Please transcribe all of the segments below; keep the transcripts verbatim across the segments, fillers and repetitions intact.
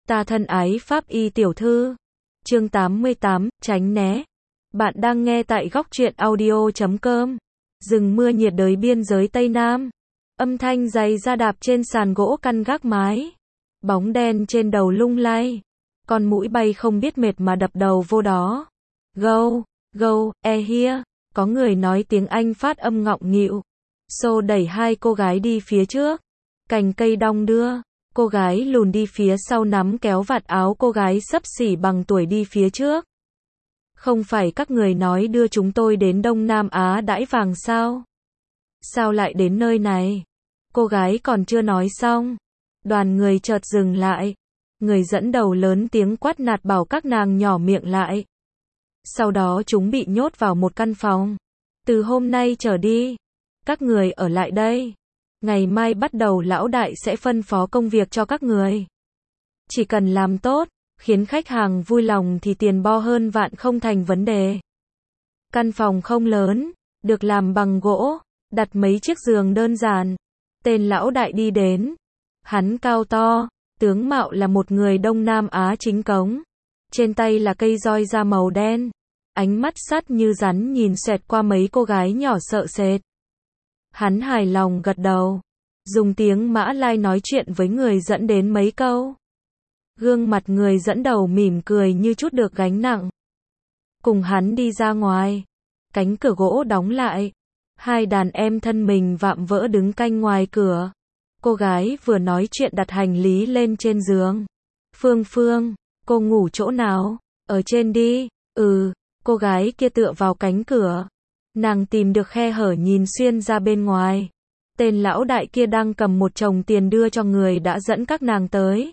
Ta thân ái Pháp Y tiểu thư. Chương tám mươi tám, tránh né. Bạn đang nghe tại góc truyện audio chấm com. Rừng mưa nhiệt đới biên giới Tây Nam. Âm thanh giày da đạp trên sàn gỗ căn gác mái. Bóng đen trên đầu lung lay. Con muỗi bay không biết mệt mà đập đầu vô đó. Go, go, e here. Có người nói tiếng Anh phát âm ngọng nghịu. Xô đẩy hai cô gái đi phía trước. Cành cây đong đưa. Cô gái lùn đi phía sau nắm kéo vạt áo cô gái xấp xỉ bằng tuổi đi phía trước. Không phải các người nói đưa chúng tôi đến Đông Nam Á đãi vàng sao? Sao lại đến nơi này? Cô gái còn chưa nói xong. Đoàn người chợt dừng lại. Người dẫn đầu lớn tiếng quát nạt bảo các nàng nhỏ miệng lại. Sau đó chúng bị nhốt vào một căn phòng. Từ hôm nay trở đi, các người ở lại đây. Ngày mai bắt đầu lão đại sẽ phân phó công việc cho các người. Chỉ cần làm tốt, khiến khách hàng vui lòng thì tiền bo hơn vạn không thành vấn đề. Căn phòng không lớn, được làm bằng gỗ, đặt mấy chiếc giường đơn giản. Tên lão đại đi đến. Hắn cao to, tướng mạo là một người Đông Nam Á chính cống. Trên tay là cây roi da màu đen. Ánh mắt sắt như rắn nhìn xẹt qua mấy cô gái nhỏ sợ sệt. Hắn hài lòng gật đầu. Dùng tiếng Mã Lai nói chuyện với người dẫn đến mấy câu. Gương mặt người dẫn đầu mỉm cười như chút được gánh nặng. Cùng hắn đi ra ngoài. Cánh cửa gỗ đóng lại. Hai đàn em thân mình vạm vỡ đứng canh ngoài cửa. Cô gái vừa nói chuyện đặt hành lý lên trên giường. Phương Phương, cô ngủ chỗ nào? Ở trên đi. Ừ, cô gái kia tựa vào cánh cửa. Nàng tìm được khe hở nhìn xuyên ra bên ngoài. Tên lão đại kia đang cầm một chồng tiền đưa cho người đã dẫn các nàng tới.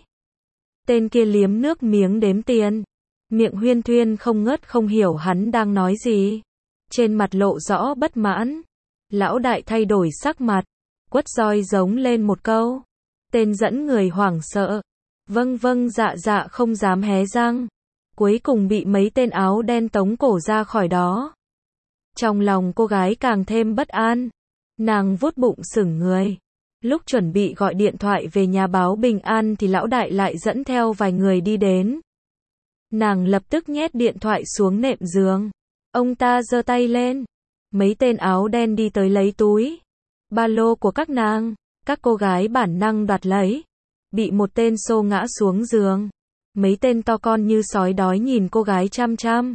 Tên kia liếm nước miếng đếm tiền. Miệng huyên thuyên không ngớt không hiểu hắn đang nói gì. Trên mặt lộ rõ bất mãn. Lão đại thay đổi sắc mặt. Quất roi giống lên một câu. Tên dẫn người hoảng sợ. Vâng vâng dạ dạ không dám hé răng. Cuối cùng bị mấy tên áo đen tống cổ ra khỏi đó. Trong lòng cô gái càng thêm bất an. Nàng vuốt bụng sững người. Lúc chuẩn bị gọi điện thoại về nhà báo bình an thì lão đại lại dẫn theo vài người đi đến. Nàng lập tức nhét điện thoại xuống nệm giường. Ông ta giơ tay lên. Mấy tên áo đen đi tới lấy túi ba lô của các nàng. Các cô gái bản năng đoạt lấy. Bị một tên xô ngã xuống giường. Mấy tên to con như sói đói nhìn cô gái chăm chăm.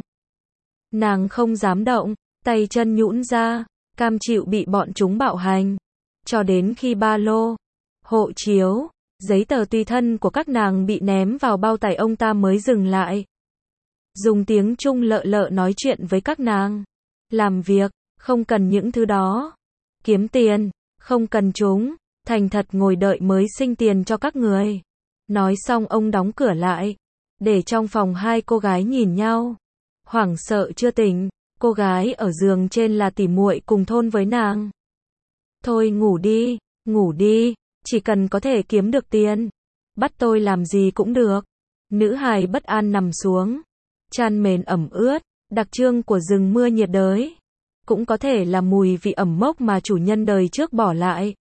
Nàng không dám động. Tay chân nhũn ra, cam chịu bị bọn chúng bạo hành. Cho đến khi ba lô, hộ chiếu, giấy tờ tùy thân của các nàng bị ném vào bao tải ông ta mới dừng lại. Dùng tiếng Trung lợ lợ nói chuyện với các nàng. Làm việc, không cần những thứ đó. Kiếm tiền, không cần chúng. Thành thật ngồi đợi mới sinh tiền cho các người. Nói xong ông đóng cửa lại. Để trong phòng hai cô gái nhìn nhau. Hoảng sợ chưa tỉnh. Cô gái ở giường trên là tỉ muội cùng thôn với nàng. Thôi ngủ đi, ngủ đi, chỉ cần có thể kiếm được tiền. Bắt tôi làm gì cũng được. Nữ hài bất an nằm xuống. Chăn mền ẩm ướt, đặc trưng của rừng mưa nhiệt đới. Cũng có thể là mùi vị ẩm mốc mà chủ nhân đời trước bỏ lại.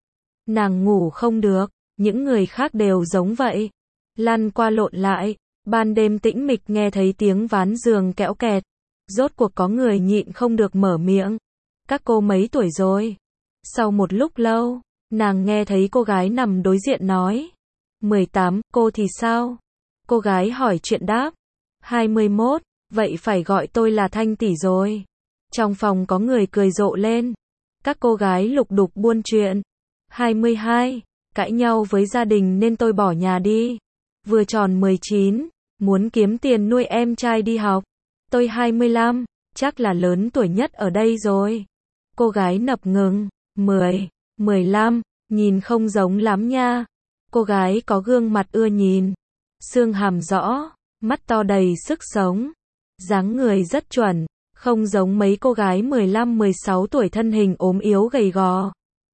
Nàng ngủ không được, những người khác đều giống vậy. Lăn qua lộn lại, ban đêm tĩnh mịch nghe thấy tiếng ván giường kẽo kẹt. Rốt cuộc có người nhịn không được mở miệng. Các cô mấy tuổi rồi? Sau một lúc lâu, nàng nghe thấy cô gái nằm đối diện nói. mười tám, cô thì sao? Cô gái hỏi chuyện đáp. hai mươi mốt, vậy phải gọi tôi là Thanh tỷ rồi. Trong phòng có người cười rộ lên. Các cô gái lục đục buôn chuyện. hai mươi hai, cãi nhau với gia đình nên tôi bỏ nhà đi. Vừa tròn mười chín, muốn kiếm tiền nuôi em trai đi học. Tôi hai mươi lăm, chắc là lớn tuổi nhất ở đây rồi. Cô gái ngập ngừng, mười, mười lăm, nhìn không giống lắm nha. Cô gái có gương mặt ưa nhìn. Xương hàm rõ, mắt to đầy sức sống. Dáng người rất chuẩn, không giống mấy cô gái mười lăm mười sáu tuổi thân hình ốm yếu gầy gò.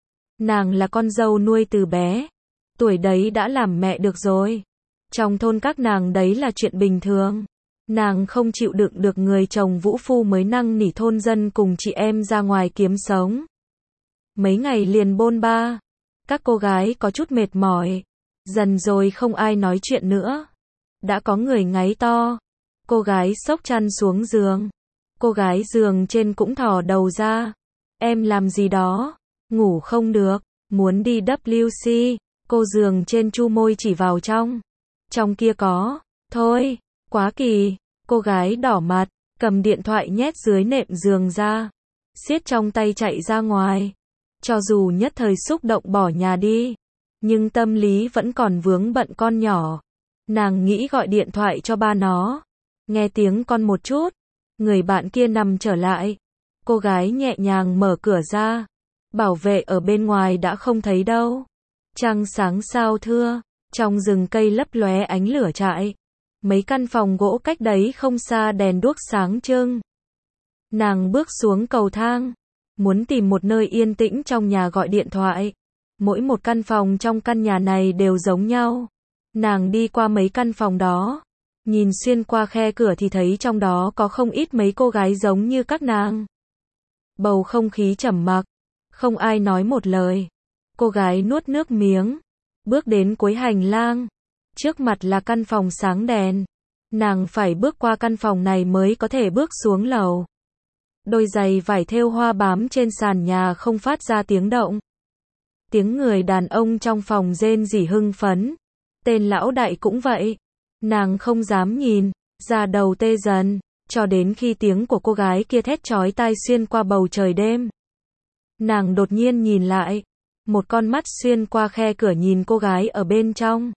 Nàng là con dâu nuôi từ bé. Tuổi đấy đã làm mẹ được rồi. Trong thôn các nàng đấy là chuyện bình thường. Nàng không chịu đựng được người chồng vũ phu mới năn nỉ thôn dân cùng chị em ra ngoài kiếm sống. Mấy ngày liền bôn ba. Các cô gái có chút mệt mỏi. Dần rồi không ai nói chuyện nữa. đã có người ngáy to. Cô gái xốc chăn xuống giường. Cô gái giường trên cũng thò đầu ra. Em làm gì đó? Ngủ không được, muốn đi vê kép xê. Cô giường trên chu môi chỉ vào trong. Trong kia có. Thôi, quá kỳ. Cô gái đỏ mặt, cầm điện thoại nhét dưới nệm giường ra. Siết trong tay chạy ra ngoài. Cho dù nhất thời xúc động bỏ nhà đi, nhưng tâm lý vẫn còn vướng bận con nhỏ. Nàng nghĩ gọi điện thoại cho ba nó. Nghe tiếng con một chút. Người bạn kia nằm trở lại. Cô gái nhẹ nhàng mở cửa ra. Bảo vệ ở bên ngoài đã không thấy đâu. Trăng sáng sao thưa. Trong rừng cây lấp lóe ánh lửa trại. Mấy căn phòng gỗ cách đấy không xa đèn đuốc sáng trưng. Nàng bước xuống cầu thang. Muốn tìm một nơi yên tĩnh trong nhà gọi điện thoại. Mỗi một căn phòng trong căn nhà này đều giống nhau. Nàng đi qua mấy căn phòng đó. Nhìn xuyên qua khe cửa thì thấy trong đó có không ít mấy cô gái giống như các nàng. Bầu không khí trầm mặc. Không ai nói một lời. Cô gái nuốt nước miếng. Bước đến cuối hành lang. Trước mặt là căn phòng sáng đèn. Nàng phải bước qua căn phòng này mới có thể bước xuống lầu. Đôi giày vải thêu hoa bám trên sàn nhà không phát ra tiếng động. Tiếng người đàn ông trong phòng rên rỉ hưng phấn. Tên lão đại cũng vậy. Nàng không dám nhìn, da đầu tê dần, cho đến khi tiếng của cô gái kia thét chói tai xuyên qua bầu trời đêm. Nàng đột nhiên nhìn lại. Một con mắt xuyên qua khe cửa nhìn cô gái ở bên trong.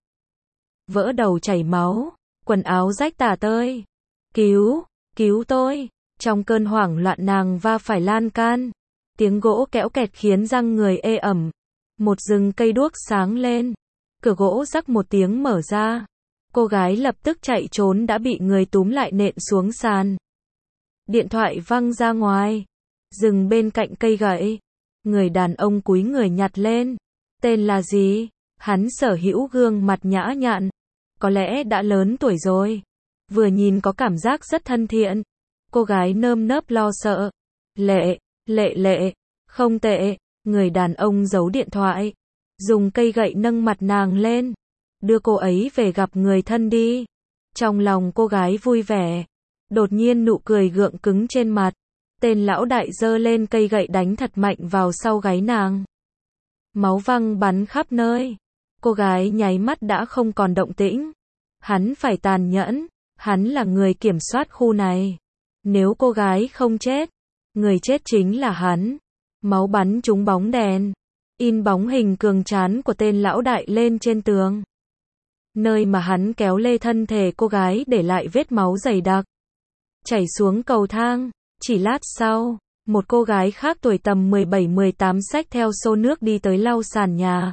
Vỡ đầu chảy máu, quần áo rách tả tơi. Cứu, cứu tôi. Trong cơn hoảng loạn nàng va phải lan can. Tiếng gỗ kéo kẹt khiến răng người ê ẩm. Một rừng cây đuốc sáng lên. Cửa gỗ rắc một tiếng mở ra. Cô gái lập tức chạy trốn đã bị người túm lại nện xuống sàn. Điện thoại văng ra ngoài. Dừng bên cạnh cây gậy. Người đàn ông cúi người nhặt lên. Tên là gì? Hắn sở hữu gương mặt nhã nhặn. Có lẽ đã lớn tuổi rồi. Vừa nhìn có cảm giác rất thân thiện. Cô gái nơm nớp lo sợ. Lệ, lệ lệ. Không tệ. Người đàn ông giấu điện thoại. Dùng cây gậy nâng mặt nàng lên. Đưa cô ấy về gặp người thân đi. Trong lòng cô gái vui vẻ. Đột nhiên nụ cười gượng cứng trên mặt. Tên lão đại giơ lên cây gậy đánh thật mạnh vào sau gáy nàng. Máu văng bắn khắp nơi. Cô gái nháy mắt đã không còn động tĩnh. Hắn phải tàn nhẫn. Hắn là người kiểm soát khu này. Nếu cô gái không chết, người chết chính là hắn. Máu bắn trúng bóng đèn. In bóng hình cường tráng của tên lão đại lên trên tường. Nơi mà hắn kéo lê thân thể cô gái để lại vết máu dày đặc. Chảy xuống cầu thang. Chỉ lát sau, một cô gái khác tuổi tầm mười bảy mười tám xách theo xô nước đi tới lau sàn nhà.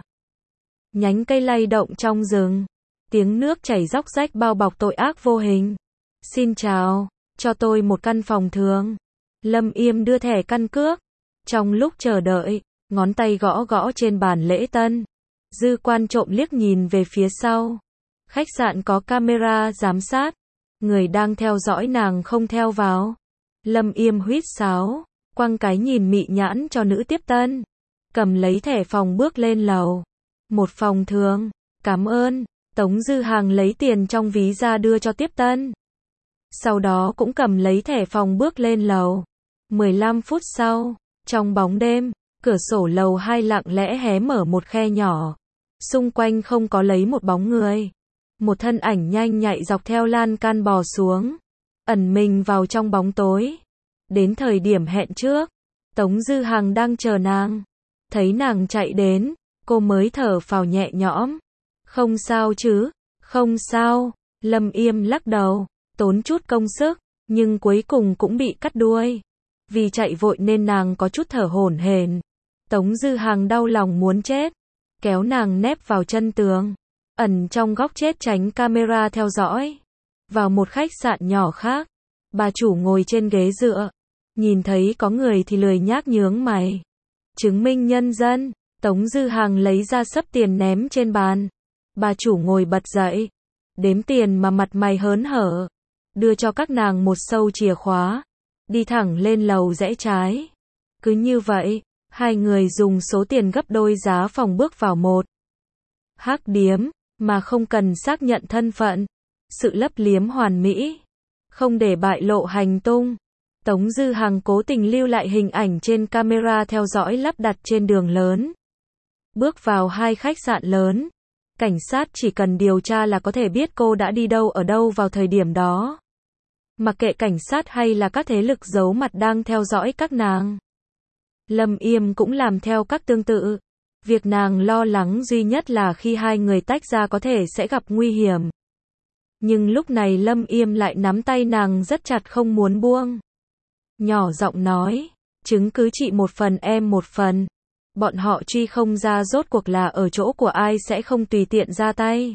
Nhánh cây lay động trong rừng. Tiếng nước chảy róc rách bao bọc tội ác vô hình. Xin chào, cho tôi một căn phòng thường. Lâm Yêm đưa thẻ căn cước. Trong lúc chờ đợi, ngón tay gõ gõ trên bàn lễ tân. Dư quan trộm liếc nhìn về phía sau. Khách sạn có camera giám sát. Người đang theo dõi nàng không theo vào. Lâm Yêm huýt sáo, quăng cái nhìn mị nhãn cho nữ tiếp tân. Cầm lấy thẻ phòng bước lên lầu. Một phòng thường, cảm ơn. Tống Dư Hàng lấy tiền trong ví ra đưa cho tiếp tân. Sau đó cũng cầm lấy thẻ phòng bước lên lầu. mười lăm phút sau, trong bóng đêm, cửa sổ lầu hai lặng lẽ hé mở một khe nhỏ. Xung quanh không có lấy một bóng người. Một thân ảnh nhanh nhạy dọc theo lan can bò xuống. Ẩn mình vào trong bóng tối. Đến thời điểm hẹn trước, Tống Dư Hằng đang chờ nàng. Thấy nàng chạy đến, cô mới thở phào nhẹ nhõm. Không sao chứ, không sao. Lâm Yêm lắc đầu, tốn chút công sức, nhưng cuối cùng cũng bị cắt đuôi. Vì chạy vội nên nàng có chút thở hổn hển. Tống Dư Hằng đau lòng muốn chết, kéo nàng nép vào chân tường, ẩn trong góc chết tránh camera theo dõi. Vào một khách sạn nhỏ khác, bà chủ ngồi trên ghế dựa, nhìn thấy có người thì lười nhác nhướng mày. Chứng minh nhân dân. Tống Dư Hằng lấy ra xấp tiền ném trên bàn. Bà chủ ngồi bật dậy, đếm tiền mà mặt mày hớn hở, đưa cho các nàng một sâu chìa khóa, đi thẳng lên lầu rẽ trái. Cứ như vậy, hai người dùng số tiền gấp đôi giá phòng bước vào một hắc điếm, mà không cần xác nhận thân phận. sự lấp liếm hoàn mỹ, không để bại lộ hành tung. Tống Dư Hằng cố tình lưu lại hình ảnh trên camera theo dõi lắp đặt trên đường lớn. Bước vào hai khách sạn lớn, cảnh sát chỉ cần điều tra là có thể biết cô đã đi đâu ở đâu vào thời điểm đó. Mặc kệ cảnh sát hay là các thế lực giấu mặt đang theo dõi các nàng. Lâm Yêm cũng làm theo các tương tự. Việc nàng lo lắng duy nhất là khi hai người tách ra có thể sẽ gặp nguy hiểm. Nhưng lúc này Lâm Yêm lại nắm tay nàng rất chặt không muốn buông. Nhỏ giọng nói, chứng cứ chị một phần em một phần. Bọn họ truy không ra rốt cuộc là ở chỗ của ai sẽ không tùy tiện ra tay.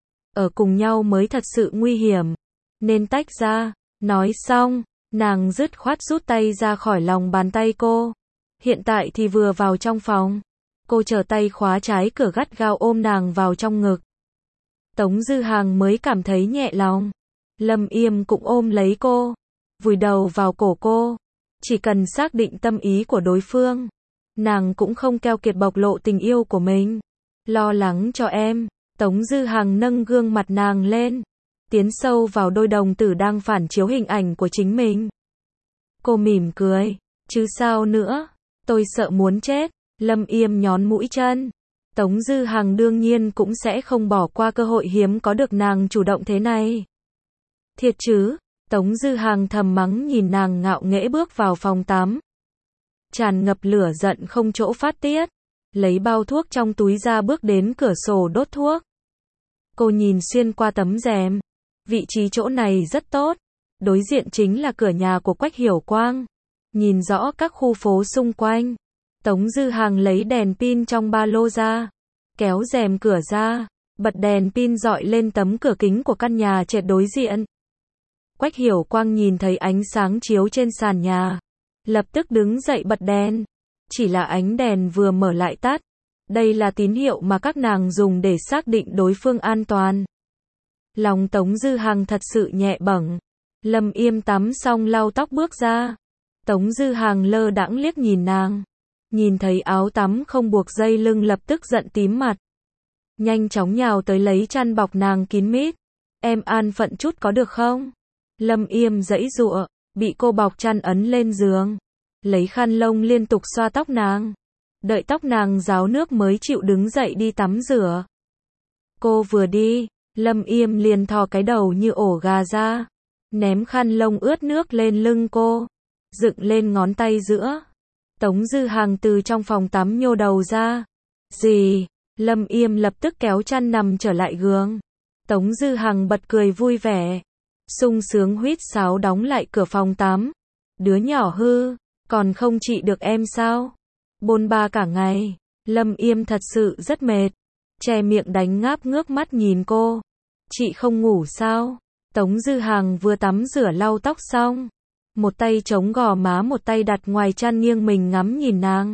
Ở cùng nhau mới thật sự nguy hiểm. Nên tách ra. Nói xong, nàng dứt khoát rút tay ra khỏi lòng bàn tay cô. Hiện tại thì vừa vào trong phòng. Cô trở tay khóa trái cửa gắt gao ôm nàng vào trong ngực. Tống Dư Hằng mới cảm thấy nhẹ lòng. Lâm Yêm cũng ôm lấy cô. Vùi đầu vào cổ cô. Chỉ cần xác định tâm ý của đối phương. Nàng cũng không keo kiệt bộc lộ tình yêu của mình. Lo lắng cho em. Tống Dư Hằng nâng gương mặt nàng lên. Tiến sâu vào đôi đồng tử đang phản chiếu hình ảnh của chính mình. Cô mỉm cười. Chứ sao nữa. Tôi sợ muốn chết. Lâm Yêm nhón mũi chân. Tống Dư Hằng đương nhiên cũng sẽ không bỏ qua cơ hội hiếm có được nàng chủ động thế này. Thiệt chứ. Tống Dư Hằng thầm mắng nhìn nàng ngạo nghễ bước vào phòng tắm. Tràn ngập lửa giận không chỗ phát tiết. Lấy bao thuốc trong túi ra bước đến cửa sổ đốt thuốc. Cô nhìn xuyên qua tấm rèm. Vị trí chỗ này rất tốt. Đối diện chính là cửa nhà của Quách Hiểu Quang. Nhìn rõ các khu phố xung quanh. Tống Dư Hằng lấy đèn pin trong ba lô ra. Kéo rèm cửa ra. Bật đèn pin dọi lên tấm cửa kính của căn nhà trệt đối diện. Quách Hiểu Quang nhìn thấy ánh sáng chiếu trên sàn nhà. Lập tức đứng dậy bật đèn. Chỉ là ánh đèn vừa mở lại tắt. Đây là tín hiệu mà các nàng dùng để xác định đối phương an toàn. Lòng Tống Dư Hằng thật sự nhẹ bẫng. Lâm Yêm tắm xong lau tóc bước ra. Tống Dư Hằng lơ đãng liếc nhìn nàng. Nhìn thấy áo tắm không buộc dây lưng lập tức giận tím mặt. Nhanh chóng nhào tới lấy chăn bọc nàng kín mít. Em an phận chút có được không? Lâm Yêm giãy giụa, bị cô bọc chăn ấn lên giường. Lấy khăn lông liên tục xoa tóc nàng. Đợi tóc nàng ráo nước mới chịu đứng dậy đi tắm rửa. Cô vừa đi, Lâm Yêm liền thò cái đầu như ổ gà ra. Ném khăn lông ướt nước lên lưng cô. Dựng lên ngón tay giữa. Tống Dư Hằng từ trong phòng tắm nhô đầu ra. Gì? Lâm Yêm lập tức kéo chăn nằm trở lại giường. Tống Dư Hằng bật cười vui vẻ. Sung sướng huýt sáo đóng lại cửa phòng tắm. Đứa nhỏ hư, còn không trị được em sao? Bôn ba cả ngày. Lâm Yêm thật sự rất mệt. Che miệng đánh ngáp ngước mắt nhìn cô. Chị không ngủ sao? Tống Dư Hằng vừa tắm rửa lau tóc xong. Một tay chống gò má một tay đặt ngoài chăn nghiêng mình ngắm nhìn nàng.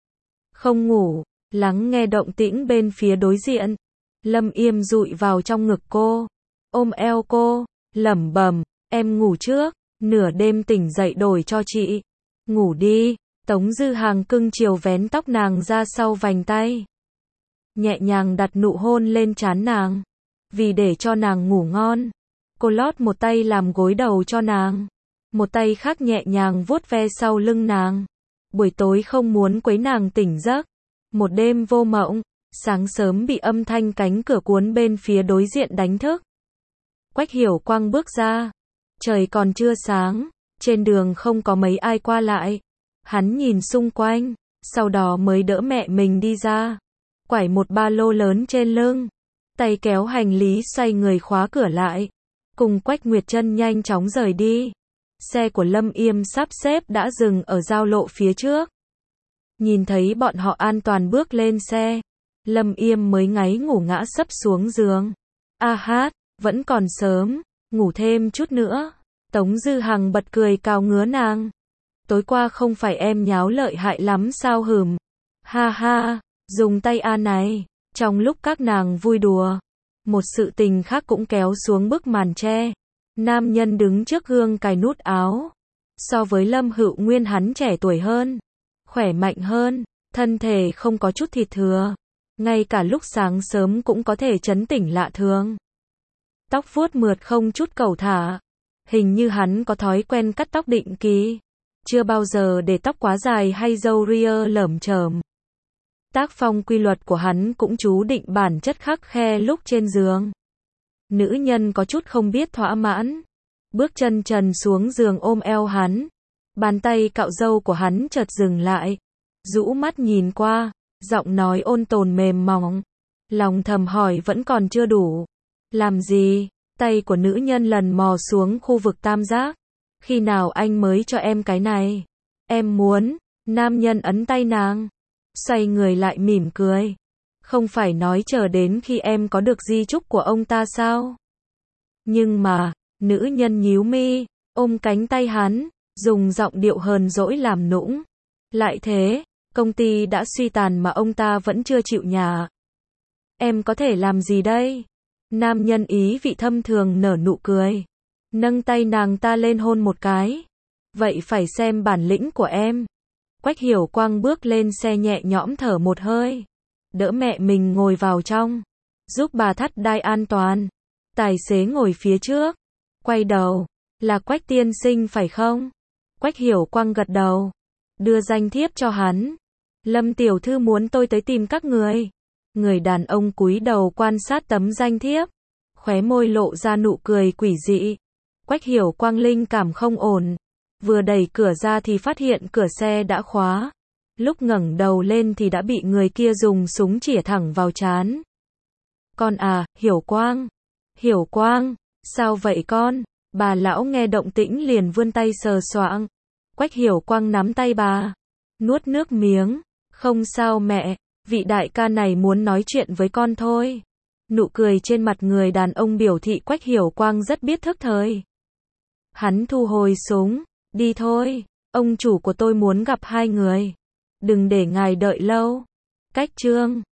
Không ngủ, lắng nghe động tĩnh bên phía đối diện. Lâm Yêm dụi vào trong ngực cô. Ôm eo cô, lẩm bẩm, em ngủ trước, nửa đêm tỉnh dậy đổi cho chị. Ngủ đi. Tống Dư Hằng cưng chiều vén tóc nàng ra sau vành tay. Nhẹ nhàng đặt nụ hôn lên trán nàng. Vì để cho nàng ngủ ngon. Cô lót một tay làm gối đầu cho nàng. Một tay khác nhẹ nhàng vuốt ve sau lưng nàng. Buổi tối không muốn quấy nàng tỉnh giấc. Một đêm vô mộng. Sáng sớm bị âm thanh cánh cửa cuốn bên phía đối diện đánh thức. Quách Hiểu Quang bước ra. Trời còn chưa sáng. Trên đường không có mấy ai qua lại. Hắn nhìn xung quanh. Sau đó mới đỡ mẹ mình đi ra. Quải một ba lô lớn trên lưng. Tay kéo hành lý xoay người khóa cửa lại. Cùng Quách Nguyệt Trân nhanh chóng rời đi. Xe của Lâm Yêm sắp xếp đã dừng ở giao lộ phía trước. Nhìn thấy bọn họ an toàn bước lên xe. Lâm Yêm mới ngáy ngủ ngã sấp xuống giường. A hát, vẫn còn sớm, ngủ thêm chút nữa. Tống Dư Hằng bật cười cào ngứa nàng. Tối qua không phải em nháo lợi hại lắm sao hừm. Ha ha, dùng tay a này. Trong lúc các nàng vui đùa, một sự tình khác cũng kéo xuống bức màn che. Nam nhân đứng trước gương cài nút áo. So với Lâm Hữu Nguyên hắn trẻ tuổi hơn, khỏe mạnh hơn, thân thể không có chút thịt thừa. Ngay cả lúc sáng sớm cũng có thể trấn tỉnh lạ thường. Tóc vuốt mượt không chút cẩu thả. Hình như hắn có thói quen cắt tóc định kỳ. Chưa bao giờ để tóc quá dài hay râu ria lởm chởm. Tác phong quy luật của hắn cũng chú định bản chất khắc khe lúc trên giường. Nữ nhân có chút không biết thỏa mãn. Bước chân trần xuống giường ôm eo hắn. Bàn tay cạo râu của hắn chợt dừng lại. Rũ mắt nhìn qua, giọng nói ôn tồn mềm mỏng. Lòng thầm hỏi vẫn còn chưa đủ. Làm gì? Tay của nữ nhân lần mò xuống khu vực tam giác. Khi nào anh mới cho em cái này? Em muốn. Nam nhân ấn tay nàng. Xoay người lại mỉm cười. Không phải nói chờ đến khi em có được di chúc của ông ta sao? Nhưng mà, nữ nhân nhíu mi, ôm cánh tay hắn, dùng giọng điệu hờn dỗi làm nũng. Lại thế, công ty đã suy tàn mà ông ta vẫn chưa chịu nhả. Em có thể làm gì đây? Nam nhân ý vị thâm thường nở nụ cười. Nâng tay nàng ta lên hôn một cái. Vậy phải xem bản lĩnh của em. Quách Hiểu Quang bước lên xe nhẹ nhõm thở một hơi. Đỡ mẹ mình ngồi vào trong. Giúp bà thắt đai an toàn. Tài xế ngồi phía trước. Quay đầu. Là Quách tiên sinh phải không? Quách Hiểu Quang gật đầu. Đưa danh thiếp cho hắn. Lâm tiểu thư muốn tôi tới tìm các người. Người đàn ông cúi đầu quan sát tấm danh thiếp. Khóe môi lộ ra nụ cười quỷ dị. Quách Hiểu Quang linh cảm không ổn. Vừa đẩy cửa ra thì phát hiện cửa xe đã khóa. Lúc ngẩng đầu lên thì đã bị người kia dùng súng chĩa thẳng vào trán. Con à, Hiểu Quang. Hiểu Quang, sao vậy con? Bà lão nghe động tĩnh liền vươn tay sờ soạng. Quách Hiểu Quang nắm tay bà. Nuốt nước miếng. Không sao mẹ, vị đại ca này muốn nói chuyện với con thôi. Nụ cười trên mặt người đàn ông biểu thị Quách Hiểu Quang rất biết thức thời. Hắn thu hồi súng. Đi thôi, ông chủ của tôi muốn gặp hai người. Đừng để ngài đợi lâu. Cách chương